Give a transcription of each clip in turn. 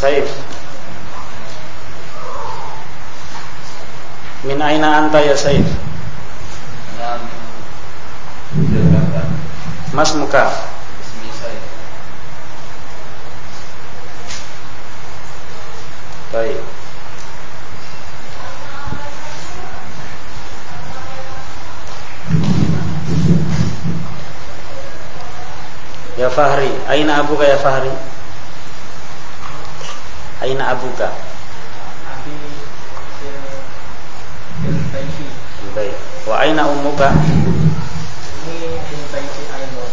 Saif. Min aina anta ya Saif? Mas muka. Ismi Saif. Baik. Ya Fahri, aina abuka ya Fahri? Aina abuka? Abi fil baiti. Baik. Wa aina ummuka? Ini fil baiti ayat.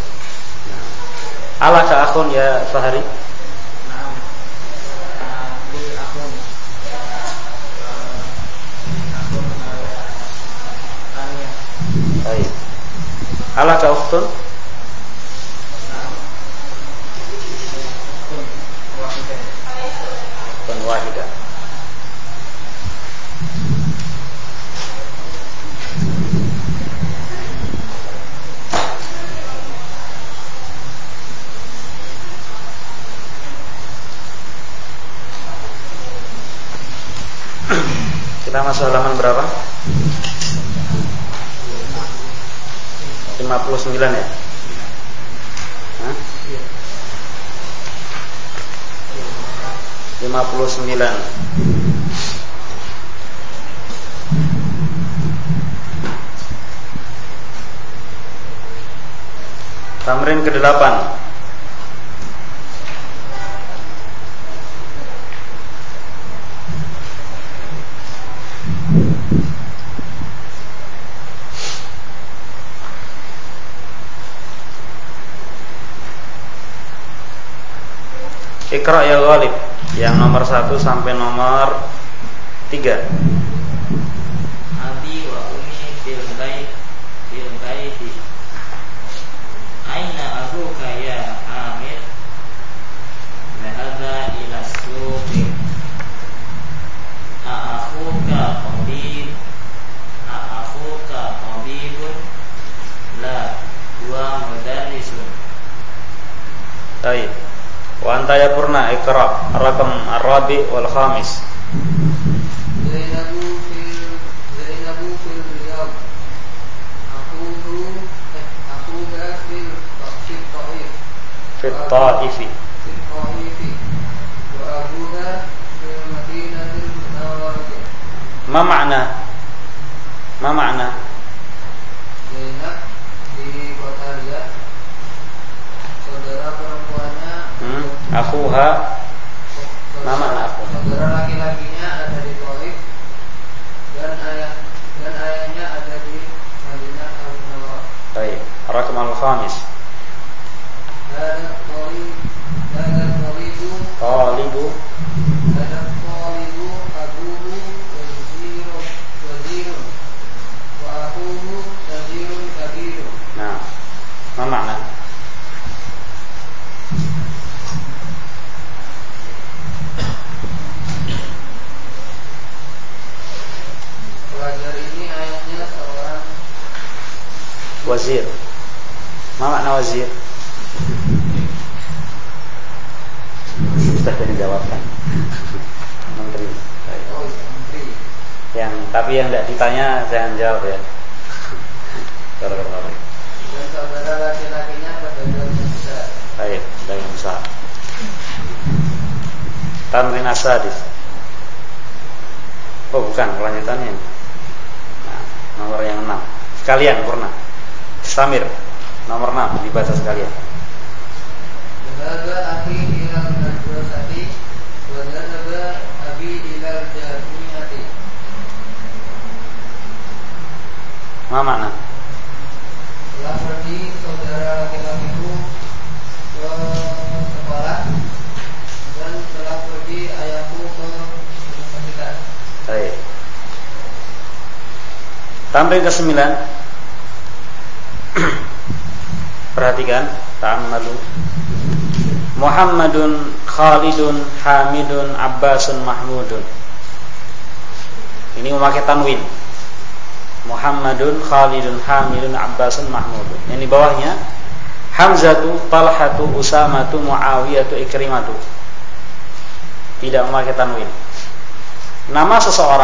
Alaka akhun ya Fahri? Naam. Li akhun. Akhun tanya. Baik. Alaka ukhtun? Wahidah. Kita masuk halaman berapa? 59 ya? Hah? 59. Tamrin ke-8. Iqra ya Ghalib, yang nomor 1 sampai nomor 3. Abi wa ummi fil baiti. Aina abuka ya Hamid? Dhahaba ila suqi. A'akhuka tabibun? La, huwa mudarrisun. Baik. Wa anta ya Purna, Iqra rakam ar-rabi wal khamis. Zainabu fil riyad. Akuha fil ta'if. Fit ta'ifi. Wa abuha fil madinatil munawwarah. Ma ma'na Zainab di kota Riyadh. Saudara perempuannya akhuha. Ma ma'na akhuha? Saudara laki-lakinya ada di Taif dan ayahnya ada di Madinah al-Munawwarah. Baik. Rakam al-khamis. Ada Talibu. abuhu wazirun wa akhuhu wazirun kabirun. Nah, ma ma'na? Pelajar ini ayahnya seorang Wazir. Ma makna wazir? Sudah dijawabkan. Menteri. Baik. Oh, menteri. Tapi yang tidak ditanya jangan jawab ya. Kalau Dan saudara laki-lakinya pedagang besar. baik, pedagang besar. Tamrin as-sadis. Oh bukan, kelanjutannya. Nah, nomor yang 6. Sekalian Purna. Samir, nomor 6 dibaca sekalian. Dhahaba akhi ilal madrasati wa dhahaba abi ilal jami'ati. Ma makna? Telah pergi saudara laki-lakiku ke sekolah dan telah pergi ayahku ke universitas. Baik. Tamrin ke-9. Perhatikan, ta'ammalu. Muhammadun, Khalidun, Hamidun, Abbasun, Mahmudun. Ini memakai tanwin. Muhammadun, Khalidun, Hamidun, Abbasun, Mahmudun. Yang di bawahnya Hamzatu, Talhatu, Usamatu, Muawiyatu, Ikrimatu. tidak memakai tanwin. Nama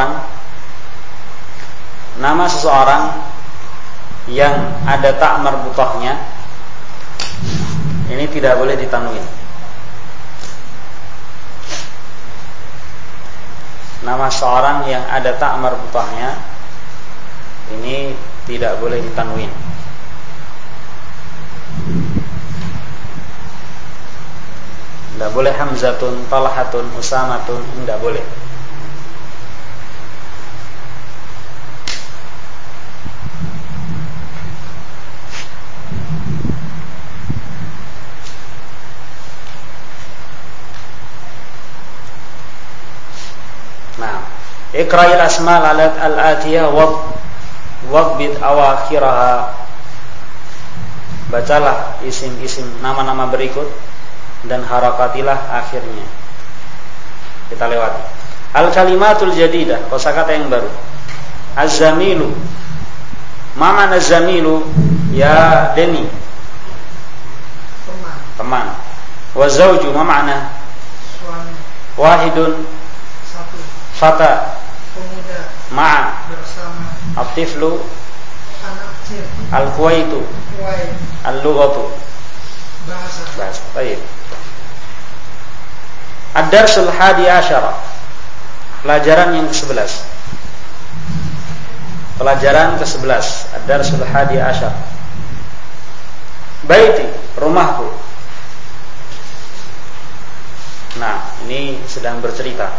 seseorang yang ada tak marbutahnya ini tidak boleh ditanwin. Nama seorang yang ada tak marbutahnya ini tidak boleh ditanwin. Tidak boleh Hamzatun, Talhatun, Usamatun, tidak boleh. Nah, ikra'il asmal al-atiyah wabbit awakhiraha. Bacalah isim-isim nama-nama berikut dan harakatilah akhirnya. Kita lewati. Al-kalimatul jadidah, kosakata yang baru. Az-zamilu. Ma ma'na az-zamilu ya Deni? Teman. Wa zawju ma ma'na? Suami. Wahidun. Satu. Fata. Pemuda. Ma'a. Bersama. At-tiflu. Anak kecil. Al-kuwaitu. Kuwait. Al-lughatu. Bahasa. Baik. Ad-darsul hadi asyara. Pelajaran yang ke-11. Pelajaran ke-11. Ad-darsul hadi asyara. Baiti, rumahku. Nah, ini sedang bercerita.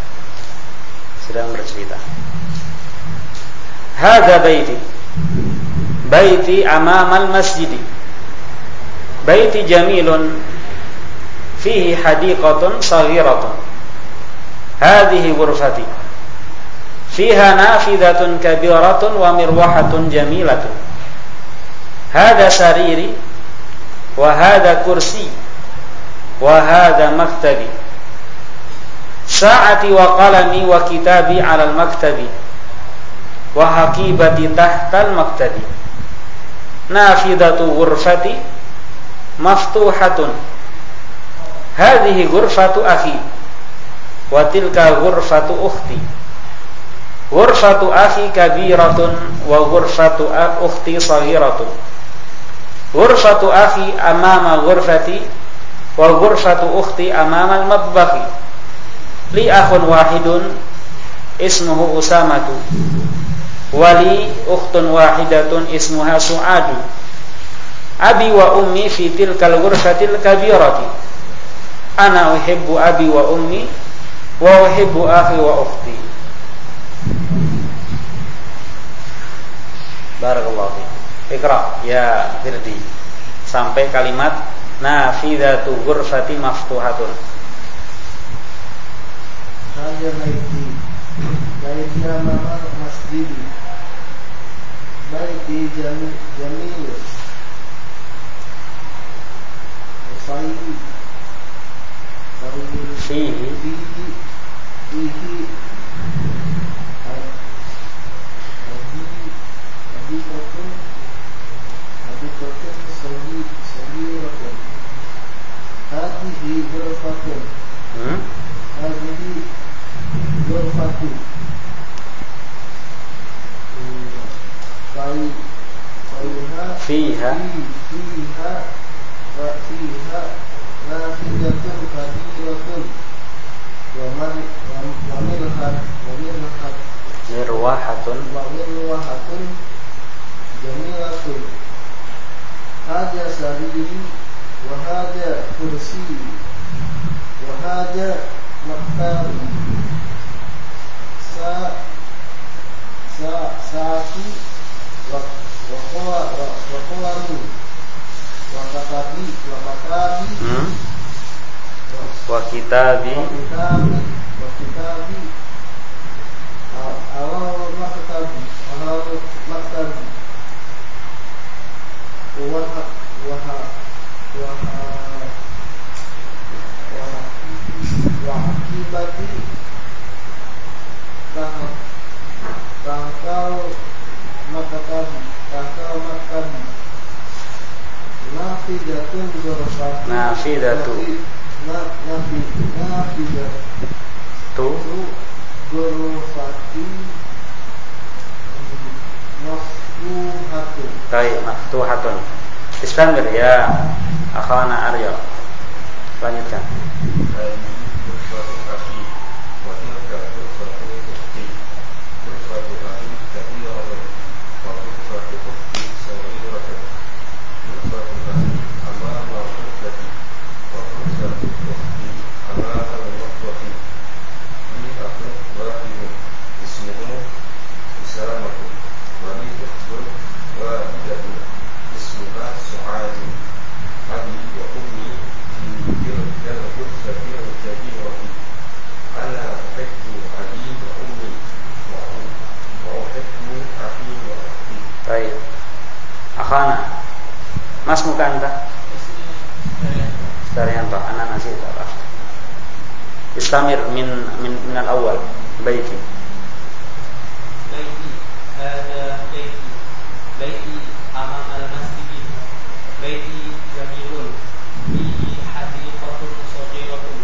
Hadza baiti. Baiti amamal masjidi. Baiti jamilun fihi hadiqatun saghiratun. Hadhihi ghurfati. Fiha nafidatun kabiratun wa mirwahatun jamilatun. Hadha sariri wa hadha kursi wa hadha maktabi. Sa'ati wa qalami wa kitabi 'ala al-maktabi wa haqibati tahta al-maktabi. Nafidatu ghurfati maftuhatun. Hadhihi ghurfatu akhi wa tilka ghurfatu ukhti. Ghurfatu akhi kabiratun wa ghurfatu ukhti saghiratun. Ghurfatu akhi amama ghurfati wa ghurfatu ukhti amama al-matbakhi. Li akhun wahidun ismuhu Usamatu wa li ukhtun wahidatun ismuha Su'adu. Abi wa ummi fi tilkal ghurfatil kabirati. Ana uhibbu abi wa ummi wa uhibbu akhi wa ukhti. Barakallahu fiik. Iqra ya Firdi sampai kalimat nafidatu ghurfati maftuhatun. Hadza baiti amama masjidi. Baiti jamil. Fihi hadikotun sahiratun. Hadihi ghurfatun. Hadihi ghurfatu. Fiha nafidatun kabiratun wa mirwahatun jamilatun. Hadza sariri wa hadza kursi wa hadza maktabi. Saati wa qalamu wa katabi wa kitabi awal maktabi wa akibati tahkal maktabi nafidatun ghurfati. Nafidat tu ghurfati maftuhatun. Baik, maftuhatun. Istamir ya akhana Arya. Lanjutkan. Baik. Akhana. Mas muka anta? Daryanto. Ana nasib apa? Istamir min al-awwal. Baiti. Baiti. Hada baiti. Baiti amam al-masjid. Baiti jamilun. Fihi hadiqatun saghiratun.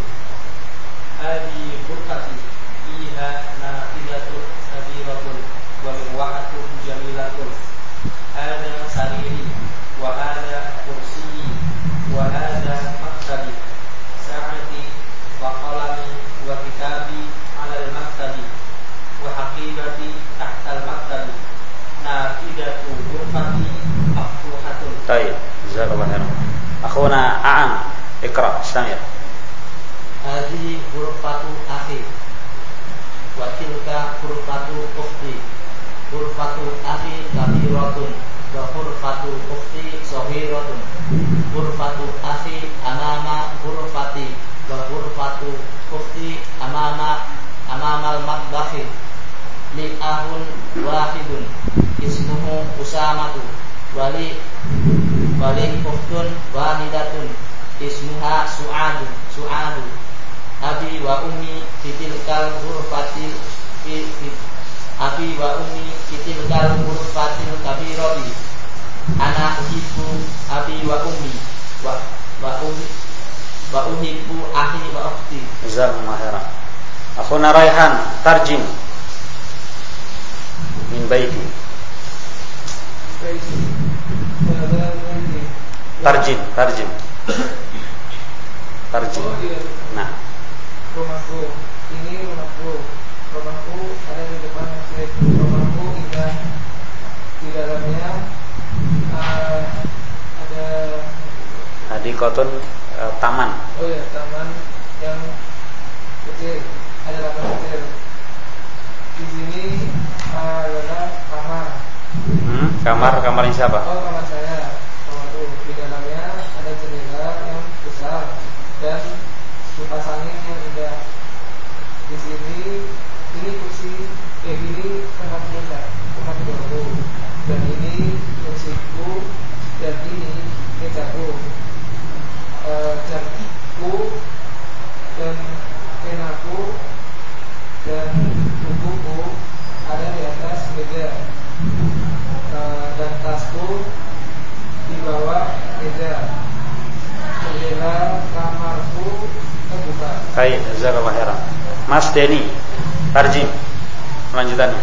Hadi burqati. Fiha nafidatun kabiratun. Wa mirwahatun jamilatun. Hada sariri. Wa hada kursi. Wa hada maktabi. Sa'ati wa qalami wa kitabi 'ala al-maktabi. Wa haqibati tahta al-maktabi. Nafidatu ghurfati maftuhatun. Baik, jazakallahu khairan. Akhuna A'am, Iqra, istamir. Hadhihi ghurfatu akhi wa tilka ghurfatu ukhti. Ghurfatu akhi kabiratun wa ghurfatu ukhti saghiratun. Ghurfatu akhi amama ghurfati wa ghurfatu ukhti amamal matbahi. Li ahun wahidun ismuhu Usamatu wali ukhtun wahidatun ismuha Su'adu. Abi wa ummi fitilkal ghurfati Abi wa ummi fitilkal ghurfatil kabirati. Ana uhibbu abi wa ummi wa uhibbu akhi wa ukhti. Jazakumullahu khairan. Akhuna Raihan, tarjim min baiti. Baiti. Tarjim. Oh, iya. Nah, Rumahku. Ini rumahku. Rumahku ada di depan masjid. Rumahku indah. Di dalamnya ada hadiqatun taman. oh ya, taman yang kecil. Ada taman kecil. Di sini adalah kamar. Kamarnya siapa? Oh, kamar saya. Kamarku. Di dalamnya ada jendela yang besar dan kipas angin yang indah. Di sini ini kursi, ini tempat tidurku, dan ini kursiku, dan ini mejaku, jamku, dan penaku, dan bukuku ada di atas meja, dan tasku di bawah meja. Jendela kamarku terbuka. Baik, jazakallahu khairan. Mas Denny, tarjim lanjutannya.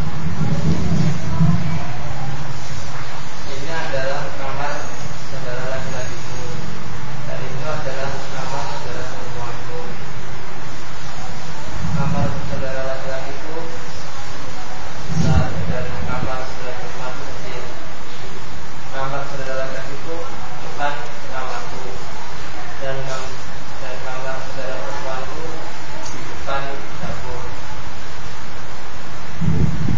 Ini adalah kamar saudara laki-lakiku dan itu adalah kamar saudara perempuanku. Kamar saudara laki-lakiku besar dan kamar saudara perempuanku kecil. Kamar saudara laki-lakiku depan kamarku dan kamar saudara perempuanku di depan dapur.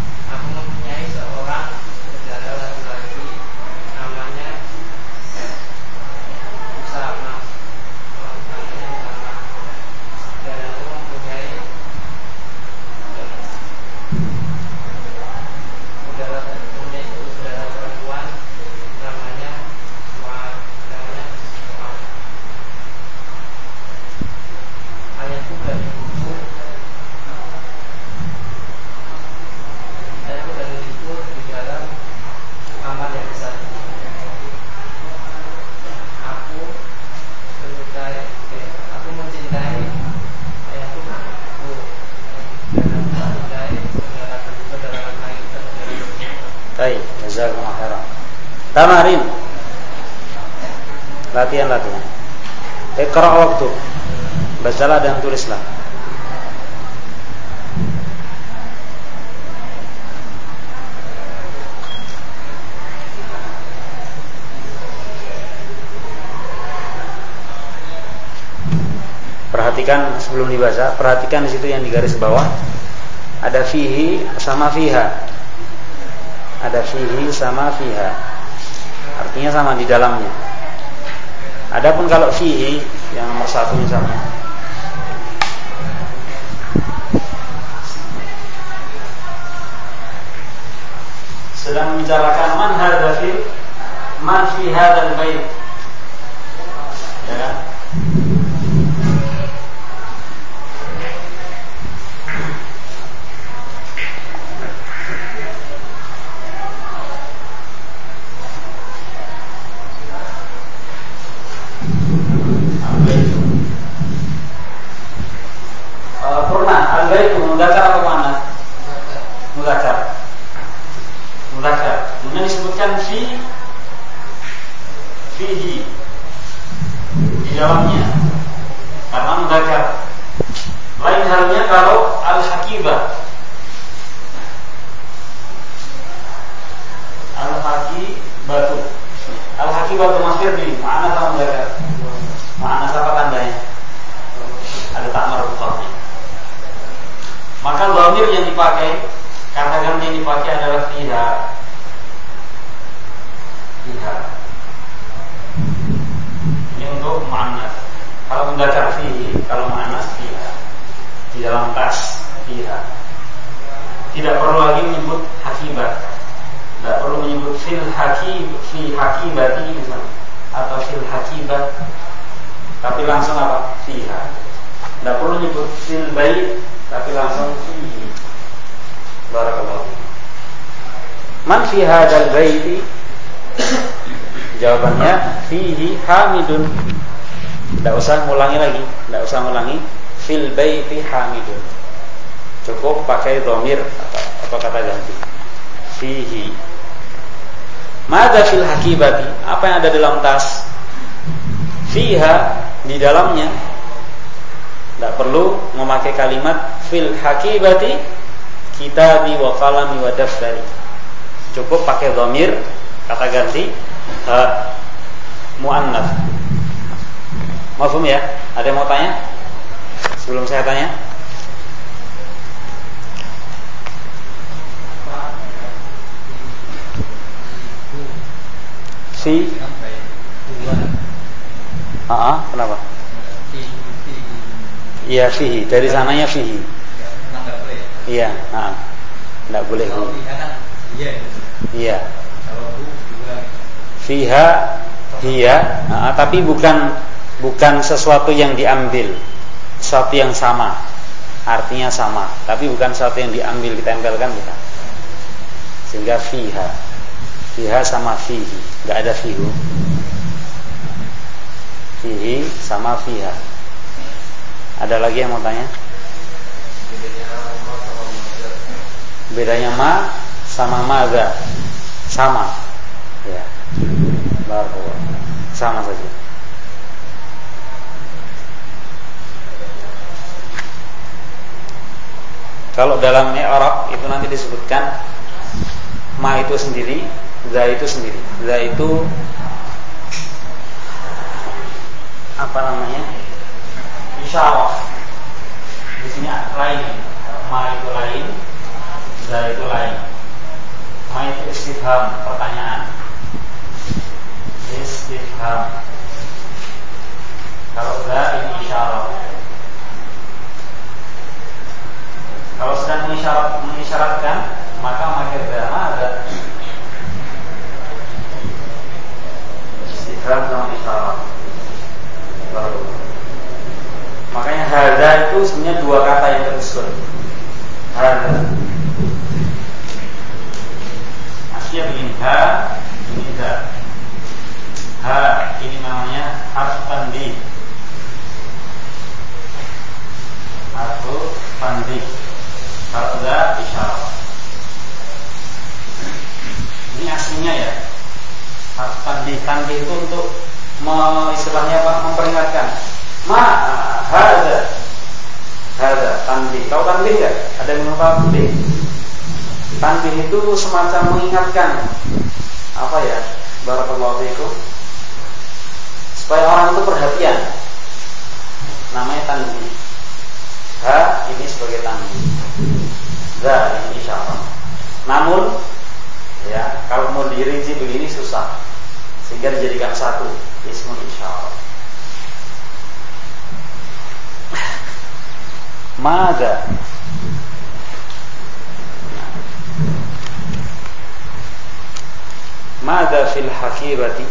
Iqra waktu. Bacalah dan tulislah. Perhatikan sebelum dibaca, perhatikan di situ yang di garis bawah. Ada fihi sama fiha. Ada fihi sama fiha. Artinya sama di dalamnya. Adapun kalau fihi yang nomor 1 misalnya, sedang membicarakan man fi hadzal bait. Ya kan? Purna, al-baitu mudzakkar atau muannas? Mudzakkar. Kemudian disebutkan fihi di dalamnya karena mudzakkar. Lain halnya kalau al-hakibah. Al-hakibah masdar di muannas atau mudzakkar? Muannas, apa tandanya? Ada tak marbuthahnya. Maka dhamir yang dipakai, kata ganti yang dipakai adalah fiha. Ini untuk muannas. Kalau mudzakkar fihi, kalau muannas fiha. Di dalam tas fiha. Tidak perlu lagi menyebut hakibah. Tidak perlu menyebut fi hakibati misalnya, atau fil hakibah. Tapi langsung apa? Fiha. Tidak perlu menyebut fil bait, tapi langsung fihi. Barakallahu. Man fi hadzal baiti? Jawabannya fihi hamidun. Tidak usah ngulangi lagi, tidak usah ngulangi fil baiti hamidun. Cukup pakai dhamir atau kata ganti. Fihi. Madza fil hakibati? Apa yang ada dalam tas? Fiha, di dalamnya. Tidak perlu memakai kalimat fil hakibati kitabi wa qalami wa daftari. Cukup pakai dhamir, kata ganti muannats. Mafhum ya? Ada yang mau tanya? Sebelum saya tanya. Kenapa? Iya fihi, dari sananya fihi. Iya, tidak boleh. Iya. Fiha, hiya, tapi bukan sesuatu yang diambil, sesuatu yang sama, artinya sama, tapi bukan sesuatu yang diambil ditempelkan, bukan. Sehingga fiha sama fihi, nggak ada fihu. Fihi sama fiha. Ada lagi yang mau tanya? Bedanya ma sama madza? Sama. Ya. Barakallah. Sama saja. Kalau dalam i'rab itu nanti disebutkan ma itu sendiri, za itu sendiri. Za itu apa namanya? Isyarah. Di sini lain. Ma itu lain, za itu lain. Ma itu istifham, pertanyaan. Istifham. Kalau za ini isyarah. Kalau sedang mengisyaratkan, maka pakai za. Ada istifham sama isyarah. Makanya hadza itu sebenarnya dua kata yang tersusun. Hadza. Aslinya begini, ha, ini za. Ha, ini namanya harf tanbih. Harf tanbih. Kalau za isyarah. Ini aslinya ya. Harf tanbih. Tanbih itu untuk istilahnya apa? Memperingatkan. tanbih. Tanbih itu semacam mengingatkan, apa ya? Barakallahu fiikum. Supaya orang itu perhatian. Namanya tanbih. Ha ini sebagai tanbih. Za ini isyarat. Namun ya, kalau mau dirinci begini susah. Sehingga dijadikan satu, ismun isyarat. Mada Mada fil hakibati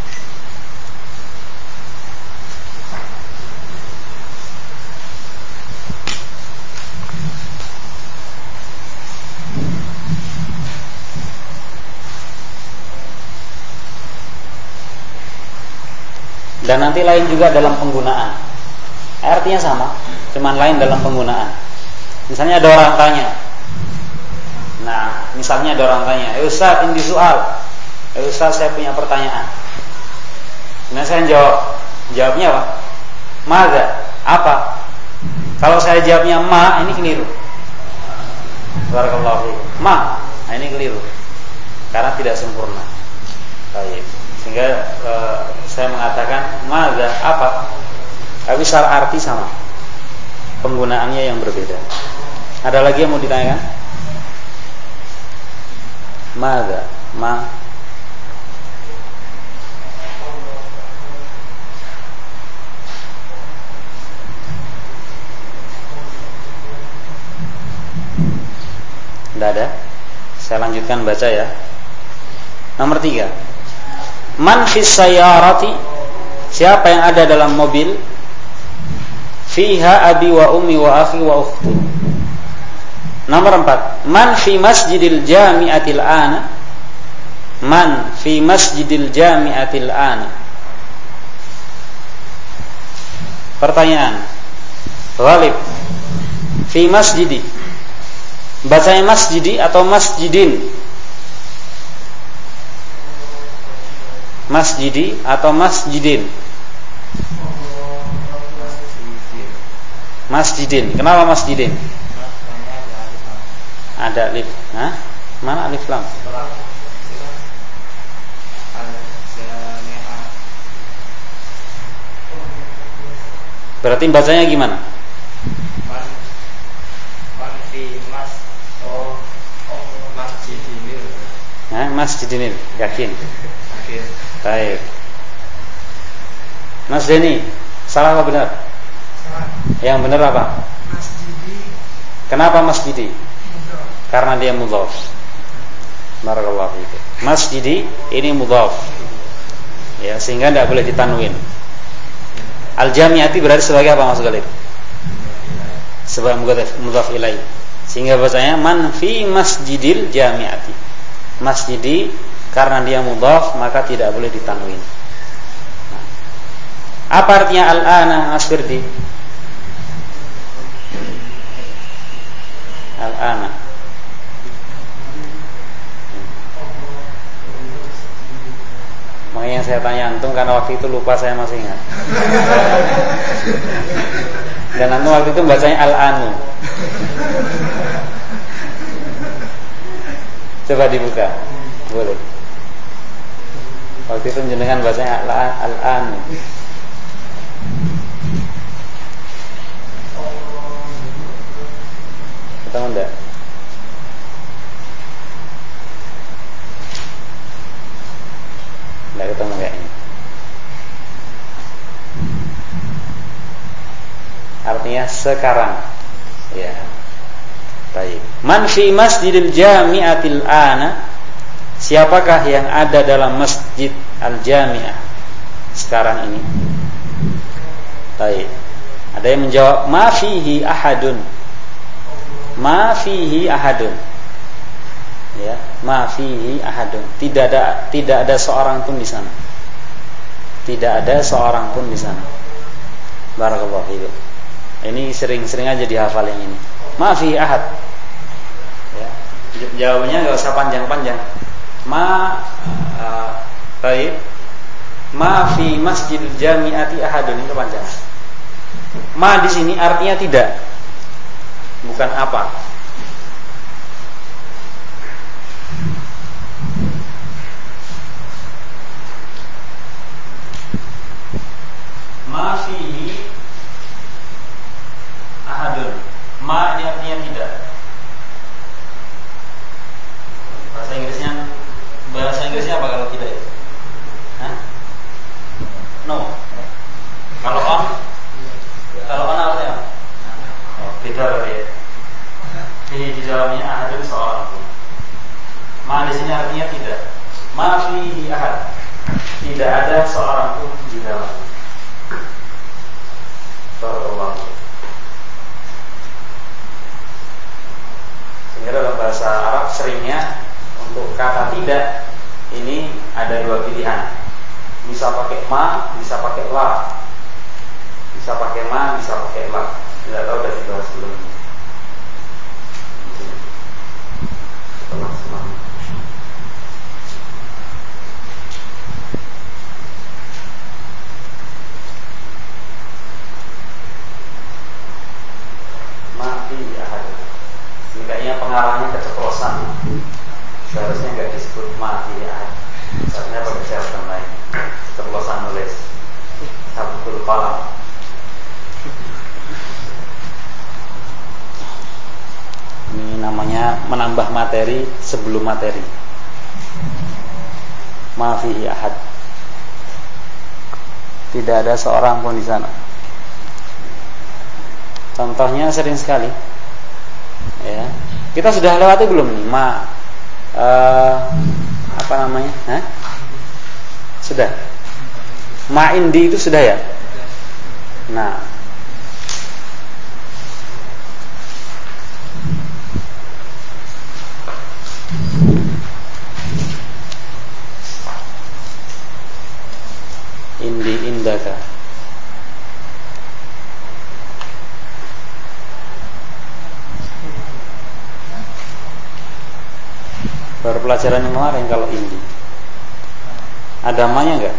dan nanti lain juga dalam penggunaan. Artinya sama, cuman lain dalam penggunaan. Misalnya ada orang tanya. Nah, misalnya ada orang tanya, Ustaz, ini soal. Ustaz, saya punya pertanyaan. Nah, saya jawabnya apa? Maza, apa? Kalau saya jawabnya ma, ini keliru. Barakallahu fiikum. Ma, nah ini keliru. Karena tidak sempurna. Baik. Sehingga saya mengatakan maza, apa? Tapi secara arti sama. Penggunaannya yang berbeda. Ada lagi yang mau ditanyakan? Maza, ma. Tidak ada. Saya lanjutkan baca ya. Nomor 3. Man fis sayyarati, siapa yang ada dalam mobil, fiha abi wa ummi wa akhi wa ukhti. Nomor 4. Man fi masjidil jami'atil ana, man fi masjidil jami'atil ana. Pertanyaan. Ghalib. Fi masjidi, bacanya masjidi atau masjidin? Masjidi atau masjidin? Masjidin. Kenapa masjidin? Ada alif. Hah? Mana alif lam? Berarti bacanya gimana? Masjidin, yakin? Yakin. Baik. Mas Denny, salah apa benar? Salah. Yang benar apa? Masjidi. Kenapa masjidi? Mudhaf. Karena dia mudhaf. Barakallahu fiik. Masjidi ini mudhaf. Ya, sehingga tidak boleh ditanwin. Al-jami'ati berarti sebagai apa Mas Galib? Sebagai mudhaf ilaih. Sehingga bacanya man fi masjidil jami'ati. Masjidi karena dia mudhaf maka tidak boleh ditanwin. Nah, apa artinya al-ana Mas Firdi? Al-ana. Makanya saya tanya antum karena waktu itu lupa, saya masih ingat. Dan antum waktu itu bacanya al-anu. Coba dibuka. Boleh. Waktu itu jenengan bahasanya al-an. Ketemu enggak? Enggak ketemu kayaknya. Artinya sekarang. Ya. Baik. Man fi masjidil jami'atil ana, siapakah yang ada dalam masjid al-jami'ah sekarang ini? Baik. Ada yang menjawab ma fihi ahadun. Ma fihi ahadun. Ya, ma fihi ahadun. Tidak ada seorang pun di sana. Tidak ada seorang pun di sana. Barakallahu fiik. Ini sering-sering aja dihafal yang ini. Ma fihi ahad. Ya, jawabannya enggak usah panjang-panjang. Baik. Ma fi masjidil jami'ati ahadun, itu panjang. Ma di sini artinya tidak. Bukan apa. Ma fihi ahadun. Ma ini artinya tidak. Bahasa Inggrisnya apa kalau tidak itu? Hah? No. Kalau on apa ya? Oh, beda berarti ya. Ini di dalamnya ahadun seorang pun. Ma di sini artinya tidak. Ma fihi ahad. Tidak ada seorang pun di dalamnya. Barakallahu. Sehingga dalam bahasa Arab seringnya untuk kata tidak ini ada dua pilihan. Bisa pakai ma, bisa pakai la. Bisa pakai ma, bisa pakai la. Tidak tahu dari dibahas sebelum ini. Setelah semalam. Mati ahad. Ini kayaknya pengarangnya keceplosan. Seharusnya nggak disebut mati ahad. Seharusnya pakai catatan lain. Keceplosan nulis. Sabukul qalam. Ini namanya menambah materi sebelum materi. Ma fihi ahad. Tidak ada seorang pun di sana. Contohnya sering sekali. Ya. Kita sudah lewati belum nih? Apa namanya? Hah? Sudah. Ma indi itu sudah ya? Nah, indi indaka. Baru pelajaran yang kemarin kalau indi. Ada namanya enggak?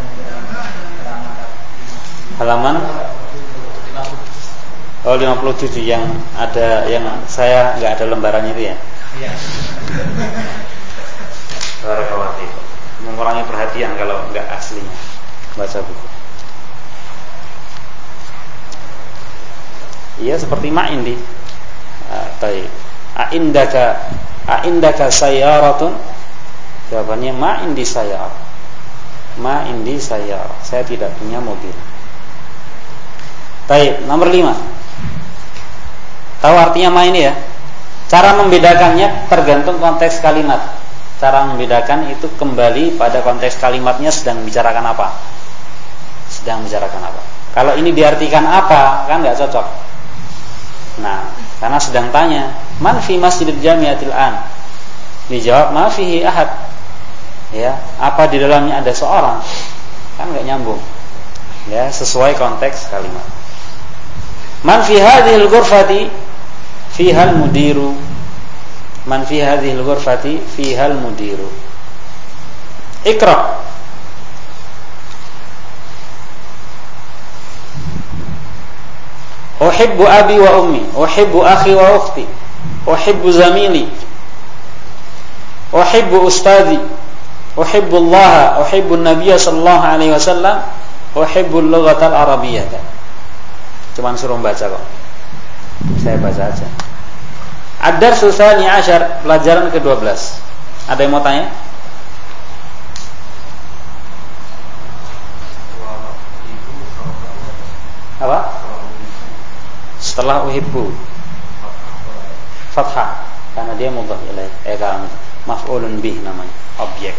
Halaman 57 yang ada, yang saya enggak ada lembarannya itu ya. Iya. Barakallahu. Mengurangi perhatian kalau enggak aslinya baca buku. Iya seperti ma indi. Baik. Aindaka sayyaratun? Jawabannya ma indi sayyarah. Ma indi sayyarah. Saya tidak punya mobil. Baik, nomor 5. Tahu artinya ma ini ya? Cara membedakannya tergantung konteks kalimat. Cara membedakan itu kembali pada konteks kalimatnya sedang membicarakan apa. Sedang membicarakan apa. Kalau ini diartikan apa, kan enggak cocok. Nah, karena sedang tanya, man fi masjidil jami'atil an? Dijawab ma fihi ahad. Ya, apa di dalamnya ada seorang? Kan enggak nyambung. Ya, sesuai konteks kalimat. Man fi hadhil ghurfati fihal mudiru. Man fi hadhil ghurfati fihal mudiru. Iqra. Uhibbu abi wa ummi, uhibbu akhi wa ukhti, uhibbu zamili, uhibbu ustadi, uhibbu Allah, uhibbu an-nabiy sallallahu alaihi wasallam, uhibbu al-lughatal arabiyyah. Cuman suruh baca kok. Saya baca aja. Ad-darsu tsani 'ashar, pelajaran ke-12. Ada yang mau tanya? Apa? Setelah uhibbu fathah karena dia mudhaf ilaih, kan maf'ulun bih namanya, objek.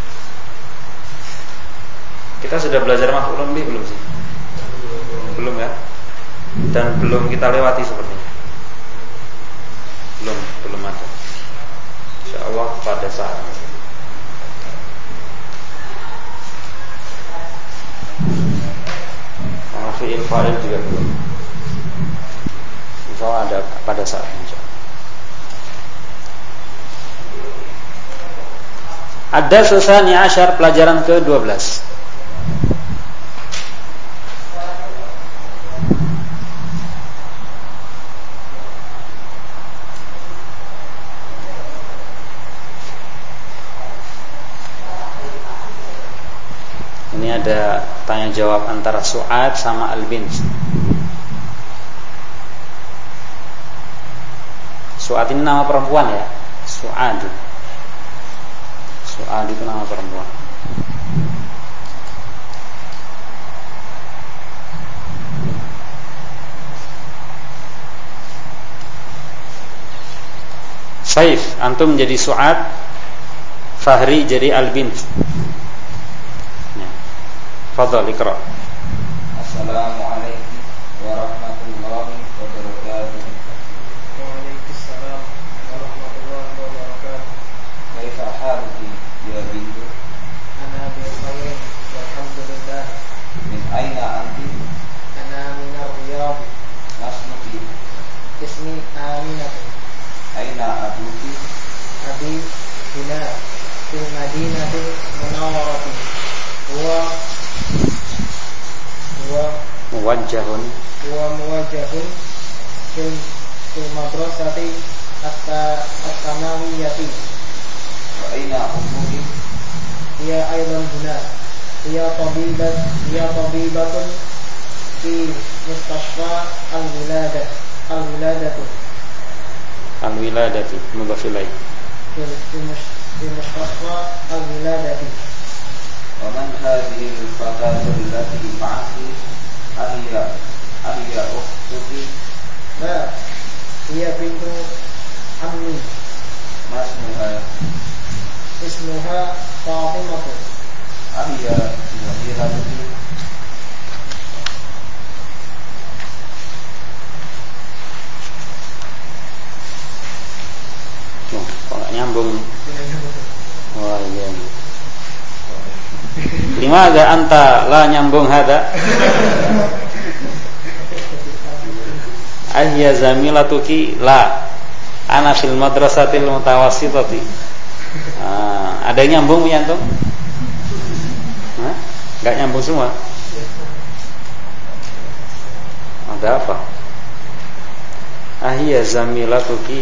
Kita sudah belajar maf'ulun bih belum sih? Belum ya? Dan belum kita lewati sepertinya. Belum ada. Insyaallah pada saat fi'il fa'il juga belum. Insyaallah ada pada saat insyaallah. Ad-darsu tsani 'ashar, pelajaran ke-12. Ini ada Tanya jawab antara Su'ad sama Al-Bint. Su'ad ini nama perempuan ya. Su'ad itu nama perempuan. Saif, antum jadi Su'ad, Fahri jadi Al-Bint. Fadhal Iqra. Assalamualaikum warahmatullahi wabarakatuh. Waalaikumsalam warahmatullahi wabarakatuh. Kaifa haluki ya bintu? Ana bi khairin walhamdulillah. Min aina anti? Ana min ar-Riyadh. Masmuki? Ismi Aminah. Aina abuki? Abi huna fil Madinati Munawwarati. Huwa Muwajjahun fil madrasati at-tanawiyyati. Wa aina ummuki? Hiya aidan huna. Hiya tabibatun fi mustashfa al-wiladati mudhaf ilaih. Fi mustashfa al-wiladati. Wa man hadhihi al-fatatu allati ma'aki? Ahiya ukhtuki? La, hiya bintu ammi. Masmuha? Ismuha Fatimatu. Ahiya zahiratuki? Loh, kok gak nyambung? Wah iya. Lima agak anta la nyambung hada. Ahya zamilatuki la ana fil madrasatil mutawassitati. Ada yang nyambung punya antum? Enggak nyambung semua. Ada apa? Ahya zamilatuki.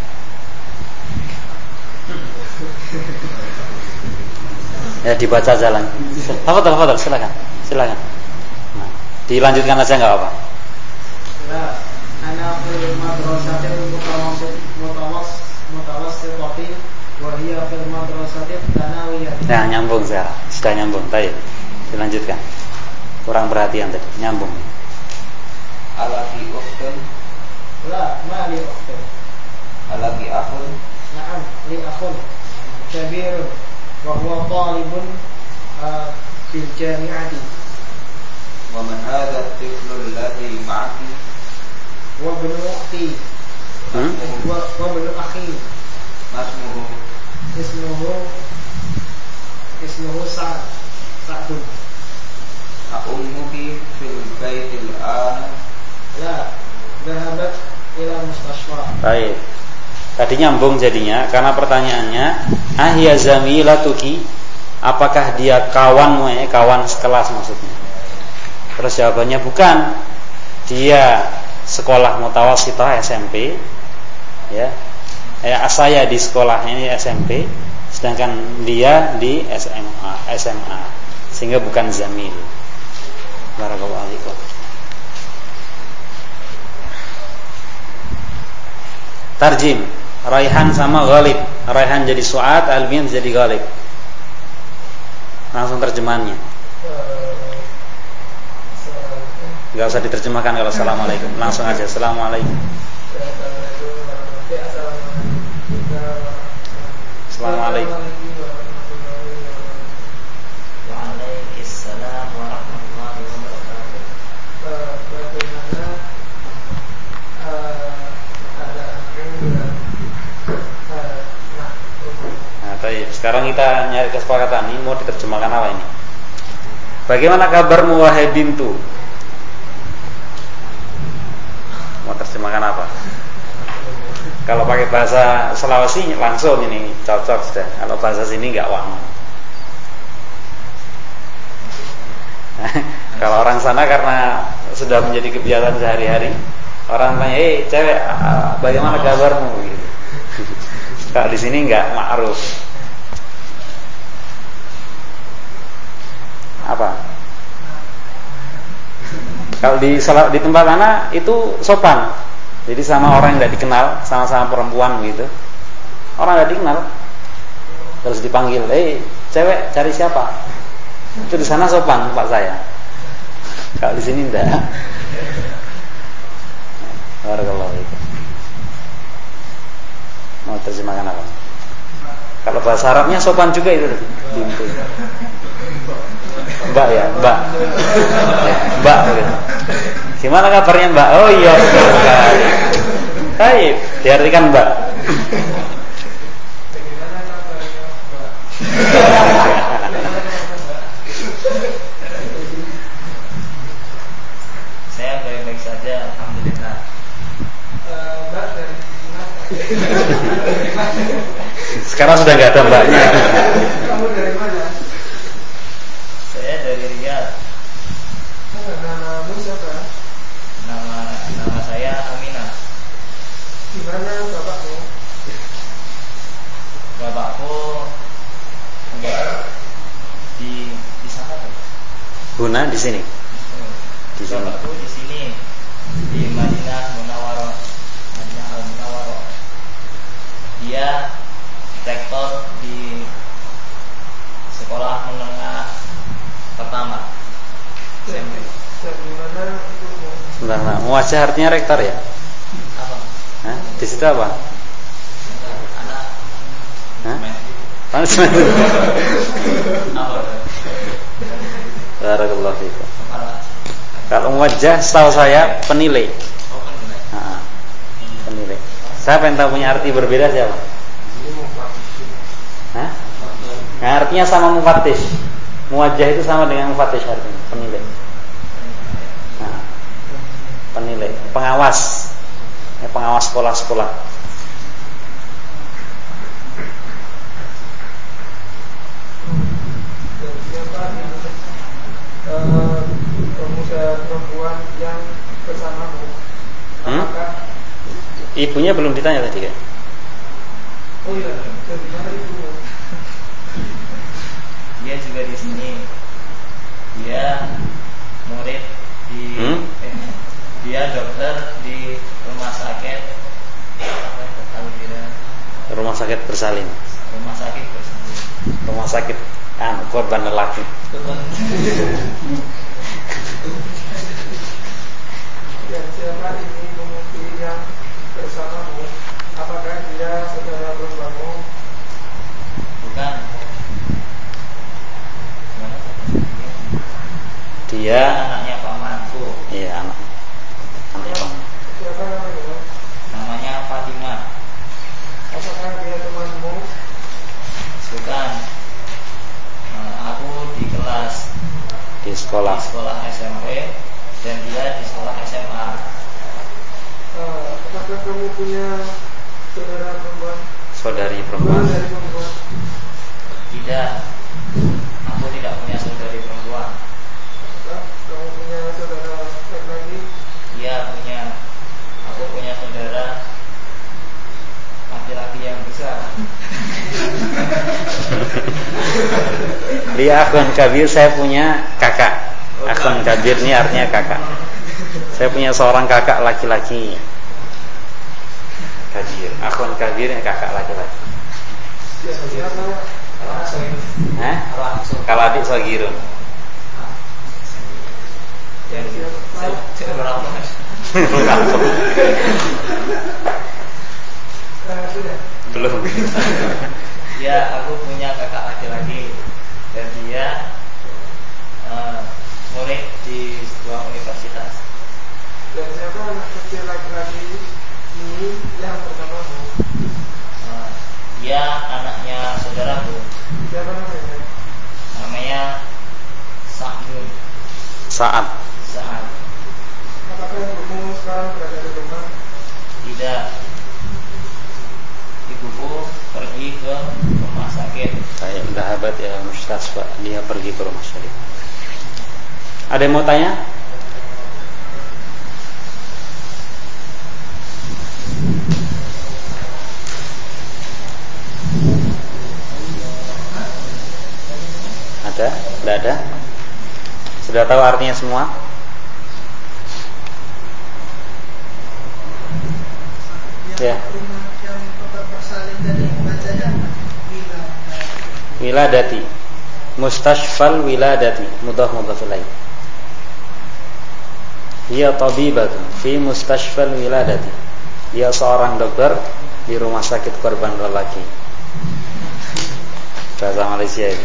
Ya dibaca jalan. Fadhal silakan. Nah, dilanjutkan aja enggak apa. La, ana fil madrasatil mutawassitati wa hiya fil madrasatil tanawiyyah. Nah, nyambung sekarang. Sudah nyambung. Baik. Dilanjutkan. Kurang perhatian tadi. Nyambung. Alaki ukhtun? La, ma li ukhtun. Alaki akhun? Na'am, li akhun kabirun wa huwa talibun fil jami'ati. Wa man hadha at-tiflu alladhi ma'aki? Wa ibnu ukhti. Wa ibnu akhi. Masmuhu? Ismuhu Sa'dun. Ummuki fil baitil ana? La, dhahabat ila mustashfa. Baik. Tadi nyambung jadinya karena pertanyaannya ahya zamilatuki, apakah dia kawanmu ya, kawan sekelas maksudnya. Terus jawabannya bukan. Dia sekolah mutawassithah SMP ya. Saya di sekolahnya ini SMP, sedangkan dia di SMA. Sehingga bukan zamil. Barakallahu fiikum. Tarjim. Raihan sama Ghalib. Raihan jadi Su'ad, Al-Bint jadi Ghalib. Langsung terjemahannya. Enggak usah diterjemahkan kalau assalamualaikum. Langsung aja assalamualaikum. Assalamualaikum. Waalaikumsalam warahmatullahi wabarakatuh. Bagaimana Baik, sekarang kita nyari kesepakatan ini mau diterjemahkan apa ini? Bagaimana kabarmu wahai bintu? Mau terjemahkan apa? Kalau pakai bahasa Sulawesi langsung ini cocok sudah. Kalau bahasa sini enggak wang. Kalau orang sana karena sudah menjadi kebiasaan sehari-hari, orang tanya, cewek, bagaimana kabarmu? Gitu. Kalau di sini enggak ma'ruf. Apa? Kalau di tempat anak itu sopan. Jadi sama orang yang tidak dikenal, sama-sama perempuan gitu. Orang tidak dikenal, terus dipanggil, cewek cari siapa? Itu di sana sopan tempat saya. Kalau di sini enggak. Barakallahu fiik. Mau terjemahkan apa? Kalau bahasa Arabnya sopan juga itu. Bintu. Mbak ya, Mbak. Ya, Mbak gitu. Gimana kabarnya Mbak? Oh iya betul sekali. Baik, diartikan Mbak. Saya baik-baik saja, alhamdulillah. Mbak dari mana? Sekarang sudah nggak ada mbaknya. Kamu dari mana? Saya dari Riyadh. Namamu siapa? Nama saya Aminah. Di mana bapakmu? Bapakku di sana tuh. Guna di sini. Di sini. Bapakku di sini di Madinah Munawwarah. Madinah Al Munawwarah. Dia rektor di sekolah menengah pertama SMP. Dari mana ibumu? Sebentar, muwajah artinya rektor ya? Apa? Hah? Di situ apa? Anak. Hah? Punishment. Apa? Barakallahu fiikum. Kepala. Kalau muwajah setahu saya penilai. Oh kan benar. Nah, penilai. Siapa yang tahu punya arti berbeda siapa? Hah? Nah, artinya sama mufattish. Muwajah itu sama dengan mufattish artinya, penilai. Nah, penilai, pengawas. Ya, pengawas sekolah-sekolah. Dan siapa pemuda perempuan yang bersamamu? Apakah? Ibunya belum ditanya tadi kan? Oh iya, dari mana ibumu? Dia juga di sini. Dia murid di dia dokter di rumah sakit Rumah sakit bersalin. Rumah sakit bersalin. Rumah sakit korban lelaki. Dan siapa ini pemudi yang bersamamu? Apakah dia saudara perempuanmu? Bukan. Gimana? Dia anaknya pamanku. Iya, anak paman. Siapa namanya? Namanya Fatimah. Apakah dia temanmu? Bukan. Aku di kelas Di di sekolah. sekolah SMP dan dia di sekolah SMA. Apakah kamu punya saudara perempuan? Saudari Saudara perempuan. dari perempuan? Tidak. Aku tidak punya saudari perempuan. Apakah kamu punya saudara laki-laki? Iya punya. Aku punya saudara laki-laki yang besar. Di akun kabir saya punya kakak. Akun kabir ini artinya kakak. Saya punya seorang kakak laki-laki. Kabir. Akun kabir yang kakak laki-laki. Siapa? Kalau adik Sogirun. Sudah. Belum. Ya, aku punya kakak laki-laki dan dia murid di sebuah universitas. Dan siapa anak kecil laki-laki ini yang bersamamu? Dia anaknya saudaraku. Siapa namanya? Namanya Sa'dun. Saat. Sa'ad. Apakah ibumu sekarang berada di rumah? Tidak. Ibuku pergi ke rumah sakit. Saya dhahabat ya mustasfa. Dia pergi ke rumah sakit. Ada yang mau tanya? Ada? Tidak ada? Sudah tahu artinya semua? wiladati. Mustashfal wiladati mudhaf ilaih. Dia tabibatun fi mustashfal wiladati. Dia seorang dokter di rumah sakit korban lelaki. Bahasa Malaysia ini.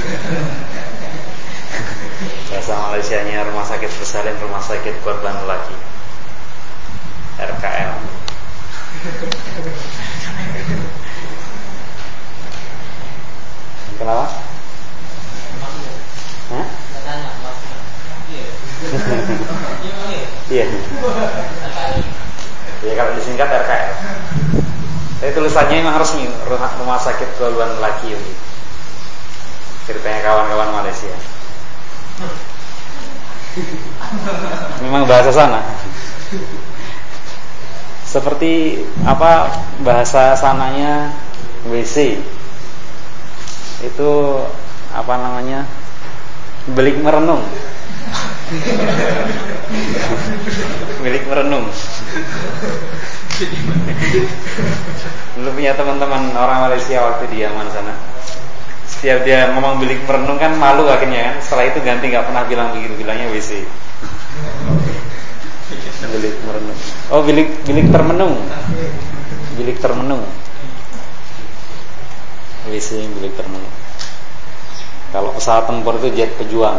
Bahasa Malaysianya rumah sakit bersalin rumah sakit korban lelaki. RKL. Kenapa? Hah? Iya. Ya kalau disingkat RKL. Tapi tulisannya memang resmi rumah sakit korban lelaki ini. Ceritanya kawan-kawan Malaysia. Memang bahasa sana. Seperti apa bahasa sananya WC. Itu apa namanya? Bilik merenung. Bilik merenung. Dulu punya teman-teman orang Malaysia waktu di Yaman sana. Setiap dia ngomong bilik merenung kan malu akhirnya kan. Setelah itu ganti nggak pernah bilang begitu, bilangnya WC. Bilik merenung. Oh bilik termenung. Bilik termenung. WC bilik termenung. Kalau pesawat tempur itu jet pejuang.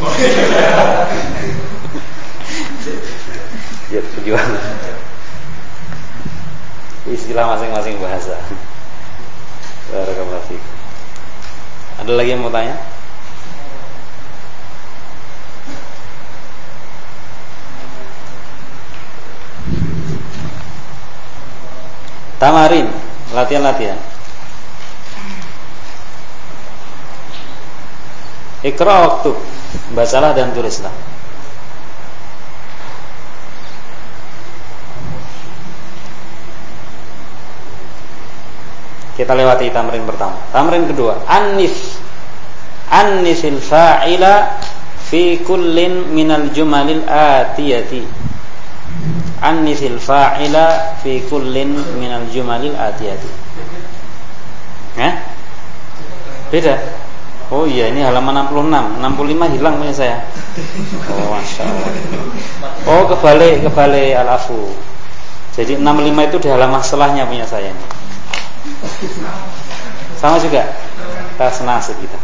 Jet pejuang. Istilah masing-masing bahasa. Barakallahu fiik. Ada lagi yang mau tanya? Tamarin, latihan-latihan. Iqra waktu, bacalah dan tulislah. Kita lewati tamrin pertama. Tamrin kedua, annisil fa'ila fi kullin minal jumalil atiyati. Annisil fa'ila fi kullin minal jumalil atiyati. Beda. Oh iya, ini halaman 66. 65 hilang punya saya. Oh masya Allah. Oh kebalik al-afu. Jadi 65 itu di halaman setelahnya punya saya ini. Sama juga. Kita senasib kita.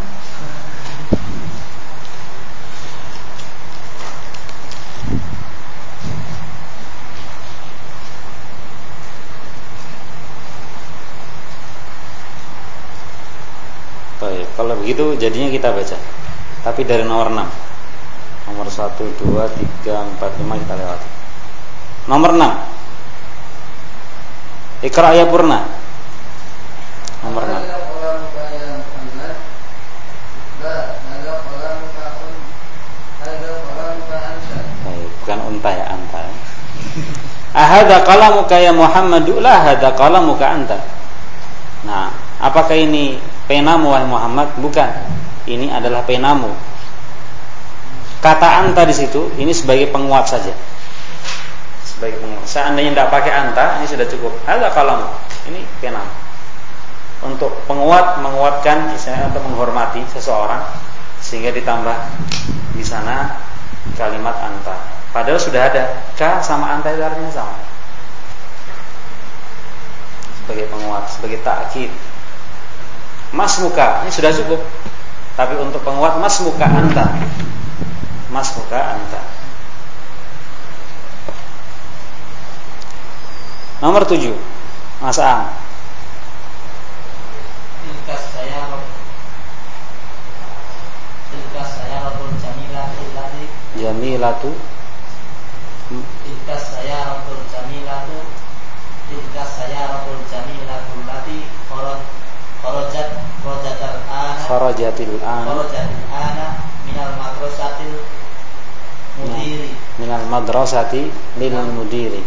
Baik, kalau begitu jadinya kita baca. Tapi dari nomor 6. Nomor 1, 2, 3, 4, 5 kita lewati. Nomor 6. Iqra ya purna. Nomor 6. Baik, bukan unta ya, anta. Ahadza qalamuka ya Muhammadu la hadza qalamuka anta. Nah, apakah ini penamu wahai Muhammad? Bukan. Ini adalah penamu. Kata anta di situ ini sebagai penguat saja. Sebagai penguat. Seandainya tidak pakai anta, ini sudah cukup. Hadza qalamu. Ini penamu. Untuk menguatkan, misalnya untuk menghormati seseorang, sehingga ditambah di sana kalimat anta. Padahal sudah ada ka sama anta itu artinya sama. Sebagai penguat, sebagai ta'kid. Mas muka, ini sudah cukup. Tapi untuk penguat mas muka anta. Mas muka anta. Nomor 7. Mas Ang. Tilka sayaratul jamilatu lati. Jamilatu. Tilka sayaratul jamilatu. Tilka sayaratul jamilatu lati kharajatil ana minal madrasati lil mudiri.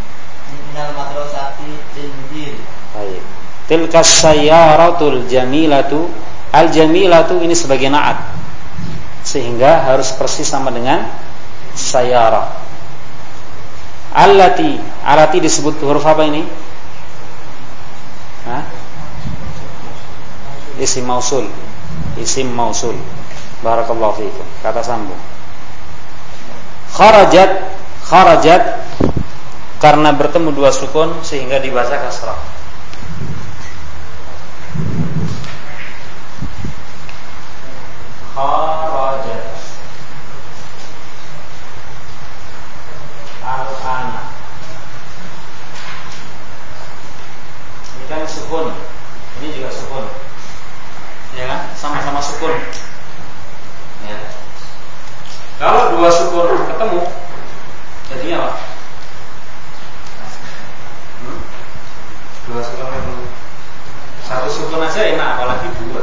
Baik. Tilka sayyaratul jamilatu. Al jamilatu ini sebagai na'at, sehingga harus persis sama dengan sayyarah. Alati disebut huruf apa ini? Isim mausul. isim mausul. Barakallahu fiikum. Kata sambung. Kharajat karena bertemu dua sukun sehingga dibaca kasrah. Kharajat al-ana. Ini kan sukun, ini juga sukun, ya kan? Sama-sama sukun. Ya. Kalau dua sukun ketemu, jadinya apa? Dua sukun ketemu. Satu sukun aja enak, apalagi dua.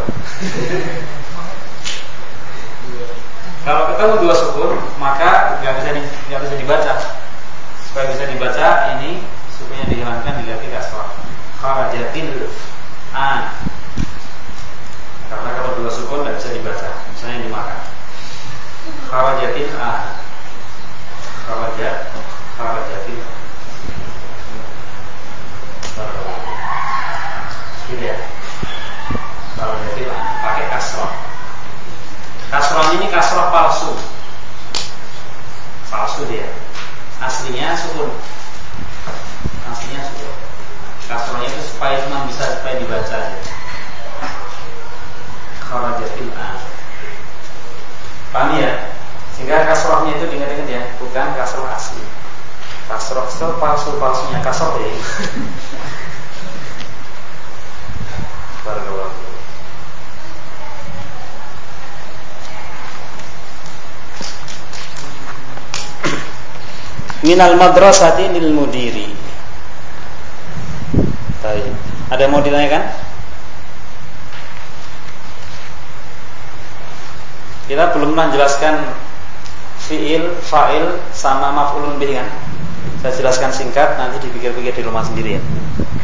Kalau ketemu dua sukun, maka nggak bisa dibaca. Supaya bisa dibaca, ini sukunnya dihilangkan diganti kasrah. Kharajatil an. Karena kalau dua sukun nggak bisa dibaca, misalnya dimakan. Kharajatil an. Kharajatil. Gitu ya. Kharajatil an. Pakai kasrah. Kasrah ini kasrah palsu. Palsu dia. Aslinya sukun. Kasrahnya itu supaya dibaca aja. Kharajatil an. Paham ya? Sehingga kasrahnya itu diingat-ingat ya, bukan kasrah asli. Kasrah palsu-palsunya kasrah ya. Barakallahu. Minal madrasati lil mudiri. Baik. Ada yang mau ditanyakan? Kita belum menjelaskan fiil, fa'il sama maf'ulun bih kan? Saya jelaskan singkat, nanti dipikir-pikir di rumah sendiri ya.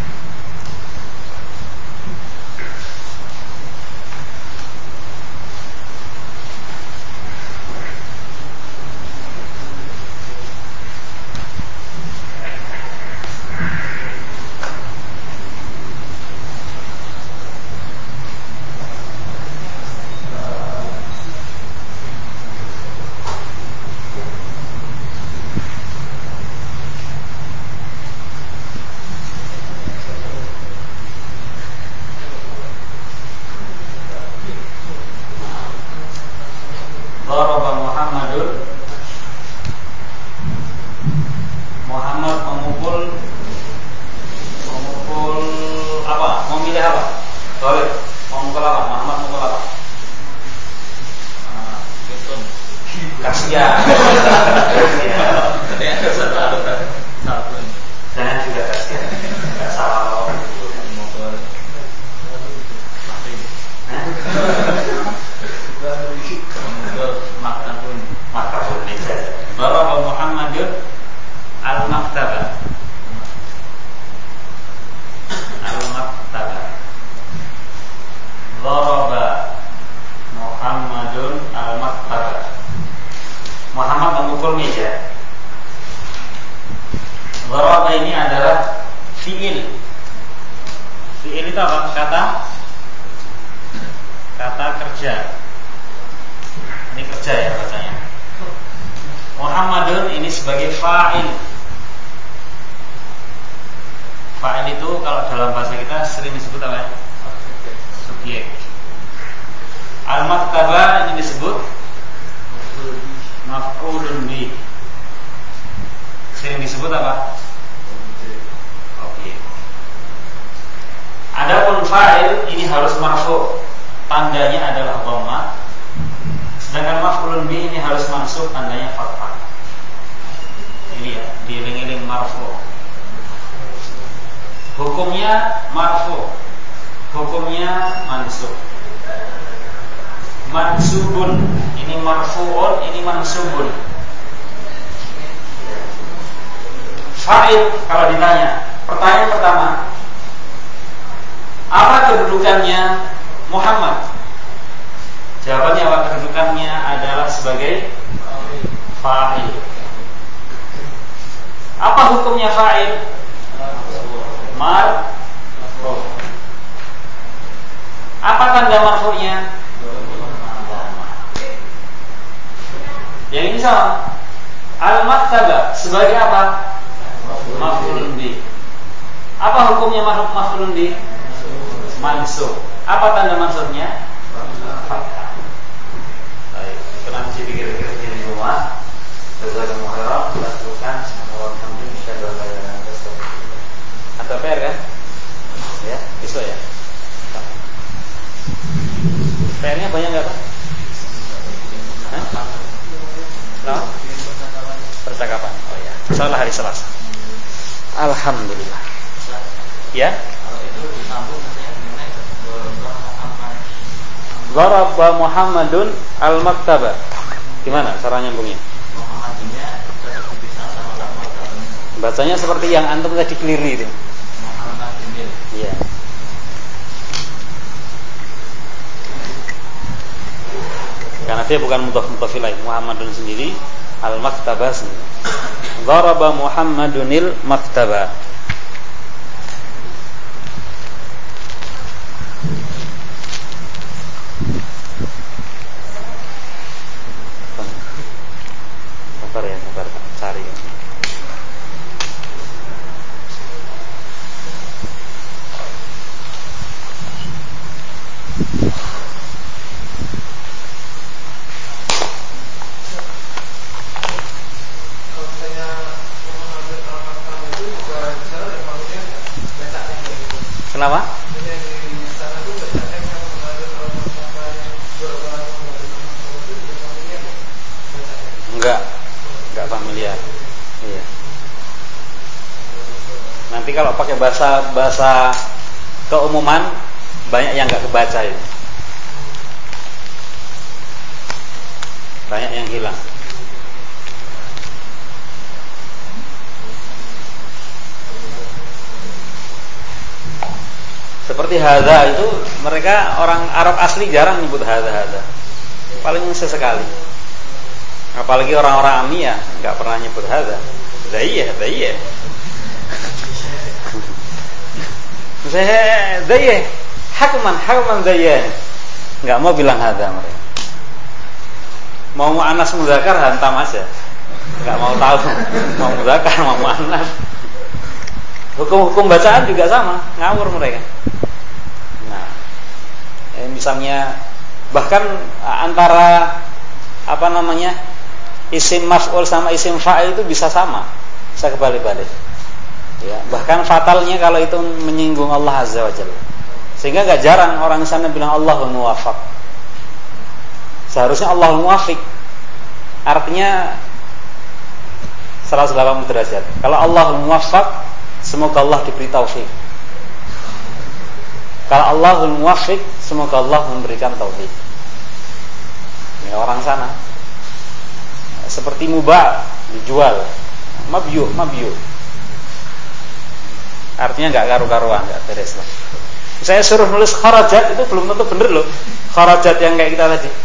Muhammad memukul apa? Mau milih apa? Sorry, mau mukul apa? Muhammad mukul apa? Betul. Kasihan. Saya juga kasihan. Enggak salah loh. Mukul. Maktabun meja. Daraba Muhammadun al-maktabah. Daraba Muhammadun al-maktabah. Muhammad memukul meja. Daraba ini adalah fiil. Fiil itu apa? Kata kerja. Ini kerja ya bacanya. Muhammadun ini sebagai fa'il. Fa'il itu kalau dalam bahasa kita sering disebut apa? Subjek. Al-maktabah ini disebut maf'ulun bih. Sering disebut apa? Objek. Adapun fa'il ini harus marfu', tandanya adalah dhamma. Sedangkan maf'ulun bih ini harus mansub, tandanya fathah. Ini ya, dieling-eling marfu'. Hukumnya marfu', hukumnya mansub. Mansubun, ini marfu'un, ini mansubun. Fa'il kalau ditanya, pertanyaan pertama, apa kedudukannya Muhammad? Jawabannya apa? Kedudukannya adalah sebagai fa'il. Apa hukumnya fa'il? Marfu'. Apa tanda marfu'nya? Ini sama. Al-maktaba sebagai apa? Maf'ulun bih. Apa hukumnya maf'ulun bih? Mansub. Apa tanda mansubnya? Fathah. Baik, kenapa mesti pikir-pikir di rumah? Jazakumullah khairan. Kita lakukan alhamdulillah insyaallah ya. Ada PR kan? Ya, besok ya. PR-nya banyak enggak, Pak? Hah? Percakapan. Oh ya. Insyaallah hari Selasa. Alhamdulillah. Ya? Kalau itu disambung katanya gimana itu? Daraba Muhammadun al-maktaba. Gimana cara nyambungnya? Muhammadnya tetap dipisah sama al-maktabah. Bacanya seperti yang antum tadi keliri itu. Muhammadin. Iya. Karena dia bukan mudhaf ilaih. Muhammadun sendiri, al-maktabah sendiri. Daraba Muhammadunil maktaba. Sabar ya, sabar cari. Kenapa? Enggak familiar. Iya. Nanti kalau pakai bahasa keumuman banyak yang enggak kebaca ini. Banyak yang hilang. Seperti hadza itu mereka orang Arab asli jarang nyebut hadza. Paling sesekali. Apalagi orang-orang Ami ya enggak pernah nyebut hadza. Daiyah. Saya daiyah. Hakman daiyah. Enggak mau bilang hadza mereka. Mau muannas muzakkar hantam aja. Enggak mau tahu mau muzakkar mau muannas. Hukum bacaan juga sama, ngawur mereka. Nah, misalnya bahkan antara isim maf'ul sama isim fa'il itu bisa sama, bisa kebalik-balik. Ya, bahkan fatalnya kalau itu menyinggung Allah Azza wa Jalla. Sehingga enggak jarang orang sana bilang Allahul muwaffaq. Seharusnya Allahul muwaffiq. Artinya 180 derajat. Kalau Allahul muwaffaq, semoga Allah diberi taufik. Kalau Allahul muwaffiq, semoga Allah memberikan taufik. Ini orang sana. Seperti mubah, dijual. Mabyu. Artinya enggak karu-karuan, enggak beres lah. Saya suruh nulis kharajat itu belum tentu benar loh. Kharajat yang kayak kita tadi.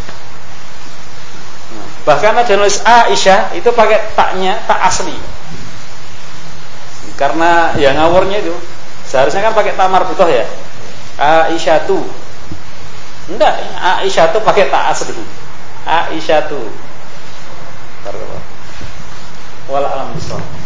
Bahkan ada nulis Aisyah itu pakai taknya, tak asli. Karena yang ngawurnya itu seharusnya kan pakai tamar butoh ya. Aisyatu. Enggak, Aisyatu pakai tak asli. Aisyatu. Wala alam bisawab.